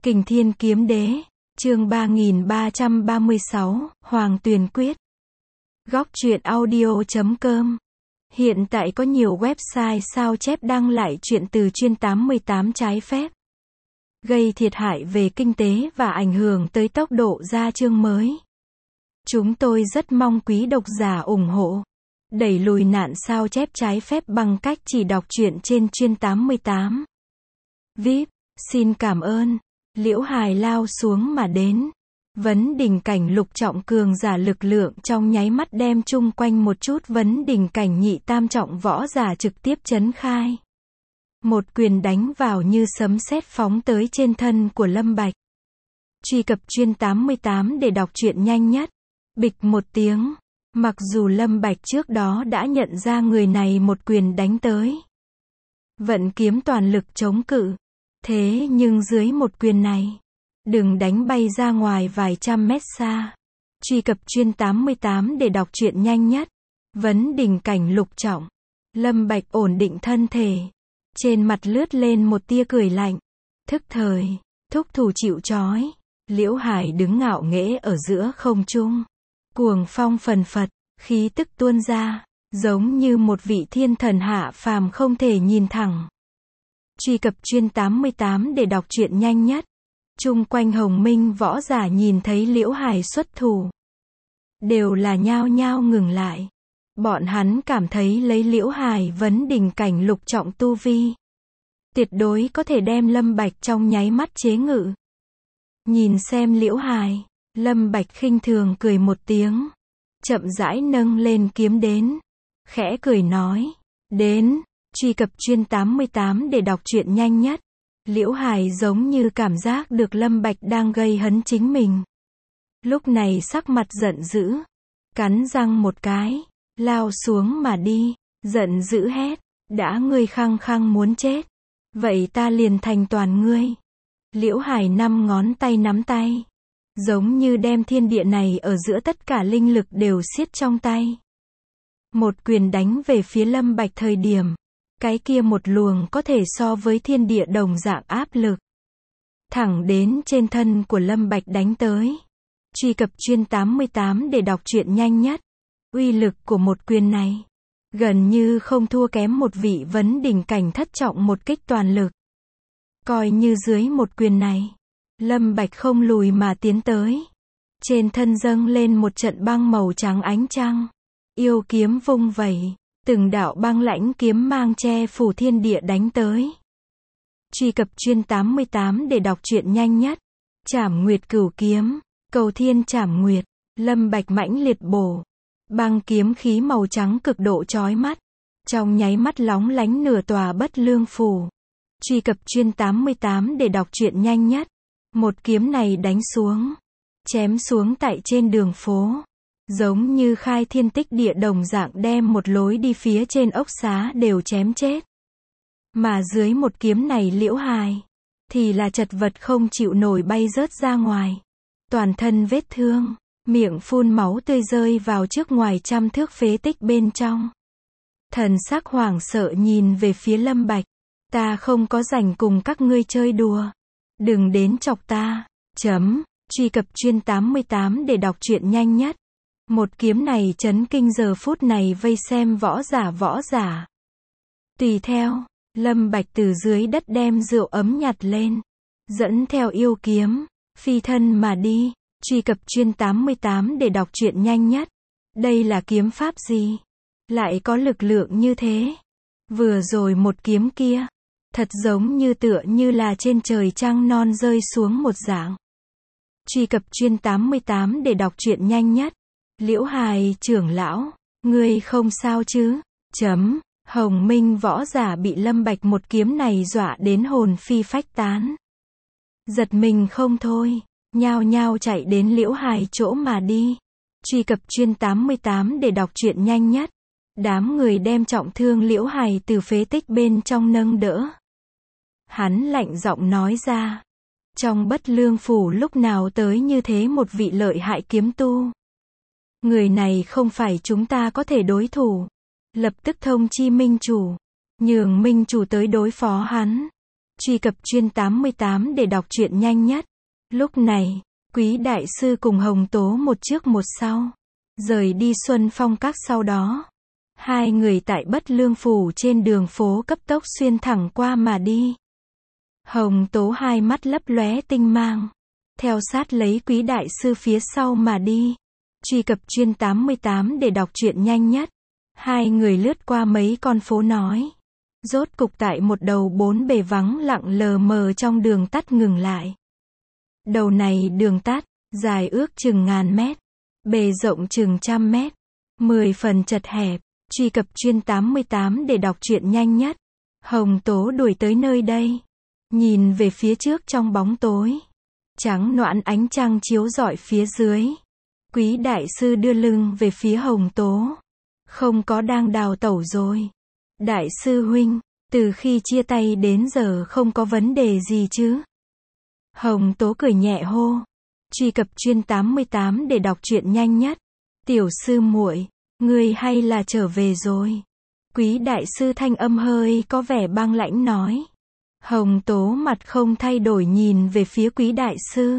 Kình Thiên Kiếm Đế, chương 3336, Hoàng Tuyền Quyết. Góc truyện audio.com. Hiện tại có nhiều website sao chép đăng lại truyện từ chuyên 88 trái phép, gây thiệt hại về kinh tế và ảnh hưởng tới tốc độ ra chương mới. Chúng tôi rất mong quý độc giả ủng hộ, đẩy lùi nạn sao chép trái phép bằng cách chỉ đọc truyện trên chuyên 88. VIP, xin cảm ơn. Liễu Hài lao xuống mà đến. Vấn đỉnh cảnh lục trọng cường giả lực lượng trong nháy mắt đem chung quanh một chút vấn đỉnh cảnh nhị tam trọng võ giả trực tiếp chấn khai. Một quyền đánh vào như sấm sét phóng tới trên thân của Lâm Bạch. Truy cập chuyên 88 để đọc truyện nhanh nhất. Bịch một tiếng. Mặc dù Lâm Bạch trước đó đã nhận ra người này một quyền đánh tới, vận kiếm toàn lực chống cự. Thế nhưng dưới một quyền này, đừng đánh bay ra ngoài vài trăm mét xa. Truy cập chuyên 88 để đọc truyện nhanh nhất. Vấn đỉnh cảnh lục trọng. Lâm Bạch ổn định thân thể. Trên mặt lướt lên một tia cười lạnh. Thức thời, thúc thủ chịu trói. Liễu Hải đứng ngạo nghễ ở giữa không trung. Cuồng phong phần phật, khí tức tuôn ra, giống như một vị thiên thần hạ phàm không thể nhìn thẳng. Truy cập chuyên 88 để đọc truyện nhanh nhất. Chung quanh Hồng Minh võ giả nhìn thấy Liễu Hải xuất thủ, đều là nhao nhao ngừng lại. Bọn hắn cảm thấy lấy Liễu Hải vấn đỉnh cảnh lục trọng tu vi, tuyệt đối có thể đem Lâm Bạch trong nháy mắt chế ngự. Nhìn xem Liễu Hải, Lâm Bạch khinh thường cười một tiếng, chậm rãi nâng lên kiếm đến, khẽ cười nói, đến. Truy cập chuyên 88 để đọc truyện nhanh nhất. Liễu Hải giống như cảm giác được Lâm Bạch đang gây hấn chính mình. Lúc này sắc mặt giận dữ, cắn răng một cái, lao xuống mà đi, giận dữ hét, đã ngươi khăng khăng muốn chết, vậy ta liền thành toàn ngươi. Liễu Hải năm ngón tay nắm tay, giống như đem thiên địa này ở giữa tất cả linh lực đều siết trong tay. Một quyền đánh về phía Lâm Bạch thời điểm, cái kia một luồng có thể so với thiên địa đồng dạng áp lực, thẳng đến trên thân của Lâm Bạch đánh tới. Truy cập chuyên 88 để đọc truyện nhanh nhất. Uy lực của một quyền này, gần như không thua kém một vị vấn đỉnh cảnh thất trọng một kích toàn lực. Coi như dưới một quyền này, Lâm Bạch không lùi mà tiến tới. Trên thân dâng lên một trận băng màu trắng ánh trăng. Yêu kiếm vung vẩy. Từng đạo băng lãnh kiếm mang che phủ thiên địa đánh tới. Truy cập chuyên 88 để đọc truyện nhanh nhất. Trảm Nguyệt Cửu Kiếm, Cầu Thiên Trảm Nguyệt. Lâm Bạch mãnh liệt bổ. Băng kiếm khí màu trắng cực độ chói mắt, trong nháy mắt lóng lánh nửa tòa Bất Lương phủ. Truy cập chuyên 88 để đọc truyện nhanh nhất. Một kiếm này đánh xuống, chém xuống tại trên đường phố, giống như khai thiên tích địa đồng dạng đem một lối đi phía trên ốc xá đều chém chết. Mà dưới một kiếm này Liễu Hài, thì là chật vật không chịu nổi bay rớt ra ngoài. Toàn thân vết thương, miệng phun máu tươi rơi vào trước ngoài trăm thước phế tích bên trong. Thần sắc hoảng sợ nhìn về phía Lâm Bạch. Ta không có rảnh cùng các ngươi chơi đùa. Đừng đến chọc ta. Truy cập chuyên 88 để đọc truyện nhanh nhất. Một kiếm này chấn kinh giờ phút này vây xem võ giả. Tùy theo, Lâm Bạch từ dưới đất đem rượu ấm nhặt lên, dẫn theo yêu kiếm, phi thân mà đi. Truy cập chuyên 88 để đọc truyện nhanh nhất. Đây là kiếm pháp gì? Lại có lực lượng như thế? Vừa rồi một kiếm kia, thật giống như tựa như là trên trời trăng non rơi xuống một dạng. Truy cập chuyên 88 để đọc truyện nhanh nhất. Liễu Hài trưởng lão, ngươi không sao chứ? Hồng Minh võ giả bị Lâm Bạch một kiếm này dọa đến hồn phi phách tán, giật mình không thôi, nhao nhao chạy đến Liễu Hài chỗ mà đi. Truy cập chuyên 88 để đọc truyện nhanh nhất. Đám người đem trọng thương Liễu Hài từ phế tích bên trong nâng đỡ. Hắn lạnh giọng nói ra, trong Bất Lương phủ lúc nào tới như thế một vị lợi hại kiếm tu. Người này không phải chúng ta có thể đối thủ. Lập tức thông chi Minh chủ, nhường Minh chủ tới đối phó hắn. Truy cập Chuyên 88 để đọc truyện nhanh nhất. Lúc này, Quý đại sư cùng Hồng Tố một trước một sau, rời đi Xuân Phong Các. Sau đó, hai người tại Bất Lương Phủ trên đường phố cấp tốc xuyên thẳng qua mà đi. Hồng Tố hai mắt lấp lóe tinh mang, theo sát lấy Quý đại sư phía sau mà đi. Truy cập Chuyên 88 để đọc truyện nhanh nhất. Hai người lướt qua mấy con phố nói, rốt cục tại một đầu bốn bề vắng lặng lờ mờ trong đường tắt ngừng lại. Đầu này đường tắt, dài ước chừng ngàn mét, bề rộng chừng trăm mét, 10 phần chật hẹp. Truy cập Chuyên 88 để đọc truyện nhanh nhất. Hồng Tố đuổi tới nơi đây, nhìn về phía trước trong bóng tối, trắng noãn ánh trăng chiếu rọi phía dưới. Quý đại sư đưa lưng về phía Hồng Tố, không có đang đào tẩu rồi. Đại sư huynh, từ khi chia tay đến giờ không có vấn đề gì chứ? Hồng Tố cười nhẹ hô. Truy cập Chuyên 88 để đọc truyện nhanh nhất. Tiểu sư muội, ngươi hay là trở về rồi? Quý đại sư thanh âm hơi có vẻ băng lãnh nói. Hồng Tố mặt không thay đổi nhìn về phía Quý đại sư,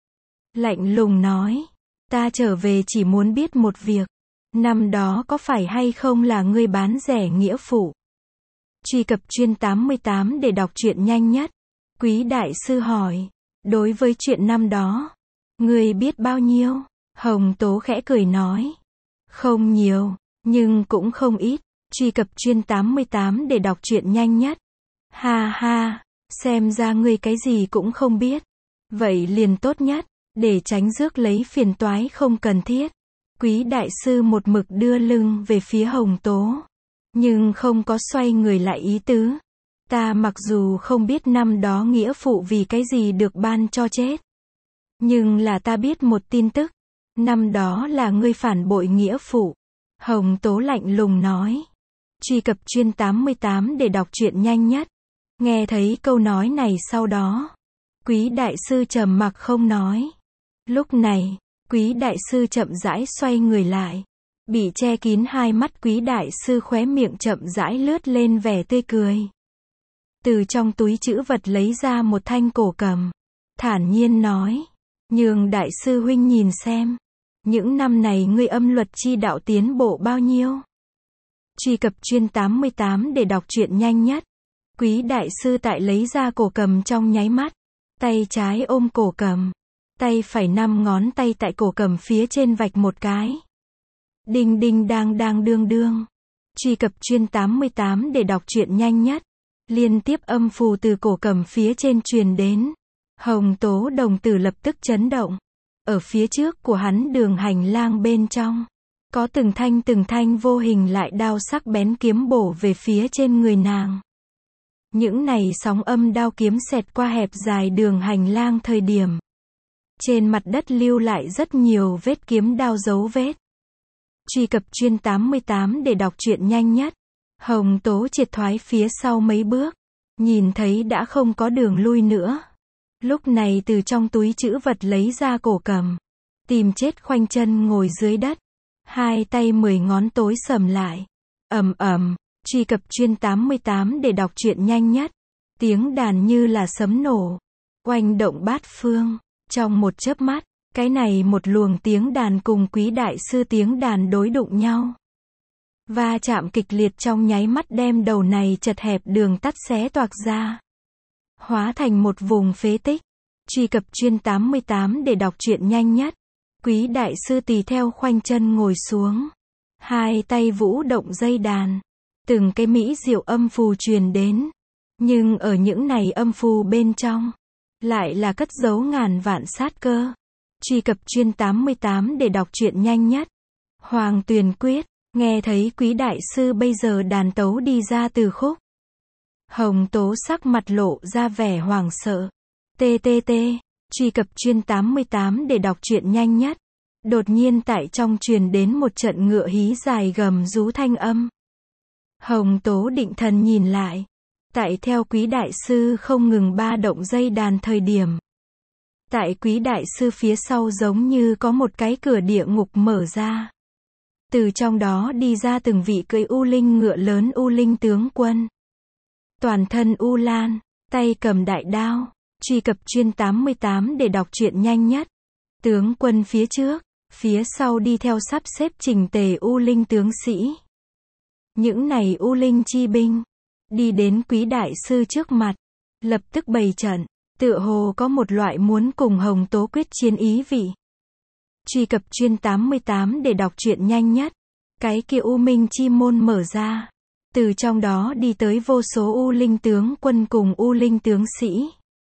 lạnh lùng nói, ta trở về chỉ muốn biết một việc, năm đó có phải hay không là ngươi bán rẻ nghĩa phụ? Truy cập Chuyên 88 để đọc truyện nhanh nhất. Quý đại sư hỏi, đối với chuyện năm đó, ngươi biết bao nhiêu? Hồng Tố khẽ cười nói, không nhiều, nhưng cũng không ít. Truy cập Chuyên 88 để đọc truyện nhanh nhất. Ha ha, xem ra ngươi cái gì cũng không biết. Vậy liền tốt nhất, để tránh rước lấy phiền toái không cần thiết. Quý đại sư một mực đưa lưng về phía Hồng Tố, nhưng không có xoay người lại ý tứ. Ta mặc dù không biết năm đó nghĩa phụ vì cái gì được ban cho chết, nhưng là ta biết một tin tức. Năm đó là ngươi phản bội nghĩa phụ. Hồng Tố lạnh lùng nói. Truy cập Chuyên 88 để đọc truyện nhanh nhất. Nghe thấy câu nói này sau đó, Quý đại sư trầm mặc không nói. Lúc này, Quý đại sư chậm rãi xoay người lại. Bị che kín hai mắt Quý đại sư khóe miệng chậm rãi lướt lên vẻ tươi cười. Từ trong túi trữ vật lấy ra một thanh cổ cầm, thản nhiên nói, nhường đại sư huynh nhìn xem, những năm này ngươi âm luật chi đạo tiến bộ bao nhiêu? Truy cập Chuyên 88 để đọc truyện nhanh nhất. Quý đại sư tại lấy ra cổ cầm trong nháy mắt, tay trái ôm cổ cầm, tay phải 5 ngón tay tại cổ cầm phía trên vạch một cái. Đinh đinh đang đang đương đương. Truy cập Chuyên 88 để đọc truyện nhanh nhất. Liên tiếp âm phù từ cổ cầm phía trên truyền đến. Hồng Tố đồng tử lập tức chấn động. Ở phía trước của hắn đường hành lang bên trong, có từng thanh vô hình lại đao sắc bén kiếm bổ về phía trên người nàng. Những này sóng âm đao kiếm xẹt qua hẹp dài đường hành lang thời điểm, trên mặt đất lưu lại rất nhiều vết kiếm đao dấu vết. Truy cập Chuyên 88 để đọc truyện nhanh nhất. Hồng Tố triệt thoái phía sau mấy bước, nhìn thấy đã không có đường lui nữa. Lúc này từ trong túi trữ vật lấy ra cổ cầm, tìm chết khoanh chân ngồi dưới đất, hai tay 10 ngón tối sầm lại. Ầm ầm. Truy cập Chuyên 88 để đọc truyện nhanh nhất. Tiếng đàn như là sấm nổ, oanh động bát phương. Trong một chớp mắt, cái này một luồng tiếng đàn cùng Quý đại sư tiếng đàn đối đụng nhau. Va chạm kịch liệt trong nháy mắt đem đầu này chật hẹp đường tắt xé toạc ra, hóa thành một vùng phế tích. Truy cập Chuyên 88 để đọc truyện nhanh nhất. Quý đại sư tùy theo khoanh chân ngồi xuống, hai tay vũ động dây đàn, từng cái mỹ diệu âm phù truyền đến. Nhưng ở những này âm phù bên trong, lại là cất giấu ngàn vạn sát cơ. Truy cập Chuyên 88 để đọc truyện nhanh nhất. Hoàng Tuyền Quyết. Nghe thấy Quý đại sư bây giờ đàn tấu đi ra từ khúc, Hồng Tố sắc mặt lộ ra vẻ hoảng sợ. TTT. Truy cập Chuyên 88 để đọc truyện nhanh nhất. Đột nhiên tại trong truyền đến một trận ngựa hí dài gầm rú thanh âm. Hồng Tố định thần nhìn lại. Tại theo Quý đại sư không ngừng ba động dây đàn thời điểm, tại Quý đại sư phía sau giống như có một cái cửa địa ngục mở ra. Từ trong đó đi ra từng vị cưỡi u linh ngựa lớn u linh tướng quân. Toàn thân u lan, tay cầm đại đao. Truy cập chuyên 88 để đọc truyện nhanh nhất. Tướng quân phía trước, phía sau đi theo sắp xếp chỉnh tề U Linh tướng sĩ. Những này U Linh chi binh, đi đến Quý đại sư trước mặt, lập tức bày trận, tựa hồ có một loại muốn cùng Hồng Tố quyết chiến ý vị. Truy cập chuyên 88 để đọc truyện nhanh nhất. Cái kia U Minh chi môn mở ra, từ trong đó đi tới vô số U Linh tướng quân cùng U Linh tướng sĩ.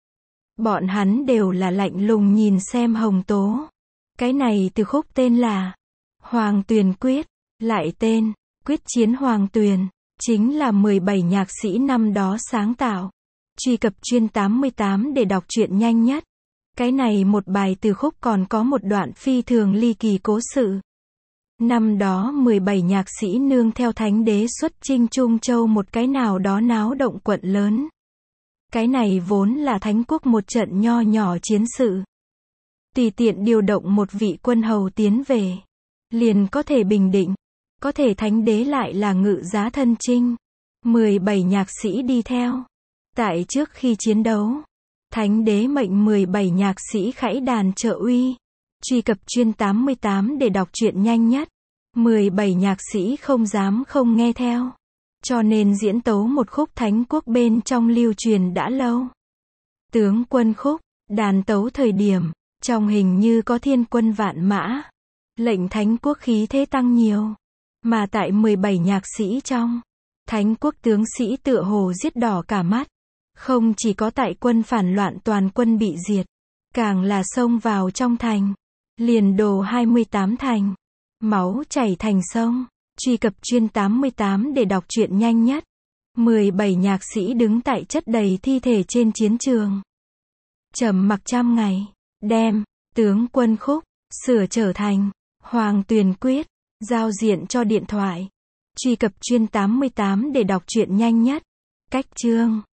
Bọn hắn đều là lạnh lùng nhìn xem Hồng Tố. Cái này từ khúc tên là Hoàng Tuyền Quyết, lại tên Quyết chiến Hoàng Tuyền, chính là 17 nhạc sĩ năm đó sáng tạo. Truy cập chuyên 88 để đọc truyện nhanh nhất. Cái này một bài từ khúc còn có một đoạn phi thường ly kỳ cố sự. Năm đó 17 nhạc sĩ nương theo thánh đế xuất chinh Trung Châu một cái nào đó náo động quận lớn. Cái này vốn là thánh quốc một trận nho nhỏ chiến sự. Tùy tiện điều động một vị quân hầu tiến về, liền có thể bình định. Có thể thánh đế lại là ngự giá thân chinh. 17 nhạc sĩ đi theo. Tại trước khi chiến đấu, thánh đế mệnh 17 nhạc sĩ khải đàn trợ uy. Truy cập chuyên 88 để đọc truyện nhanh nhất. 17 nhạc sĩ không dám không nghe theo. Cho nên diễn tấu một khúc thánh quốc bên trong lưu truyền đã lâu. Tướng quân khúc, đàn tấu thời điểm, trong hình như có thiên quân vạn mã. Lệnh thánh quốc khí thế tăng nhiều. Mà tại 17 nhạc sĩ trong, thánh quốc tướng sĩ tựa hồ giết đỏ cả mắt. Không chỉ có tại quân phản loạn toàn quân bị diệt, càng là xông vào trong thành, liền đổ 28 thành, máu chảy thành sông. Truy cập chuyên 88 để đọc truyện nhanh nhất. 17 nhạc sĩ đứng tại chất đầy thi thể trên chiến trường, trầm mặc trăm ngày, đem tướng quân khúc sửa trở thành Hoàng Tuyền Quyết, giao diện cho điện thoại. Truy cập chuyên 88 để đọc truyện nhanh nhất. Cách chương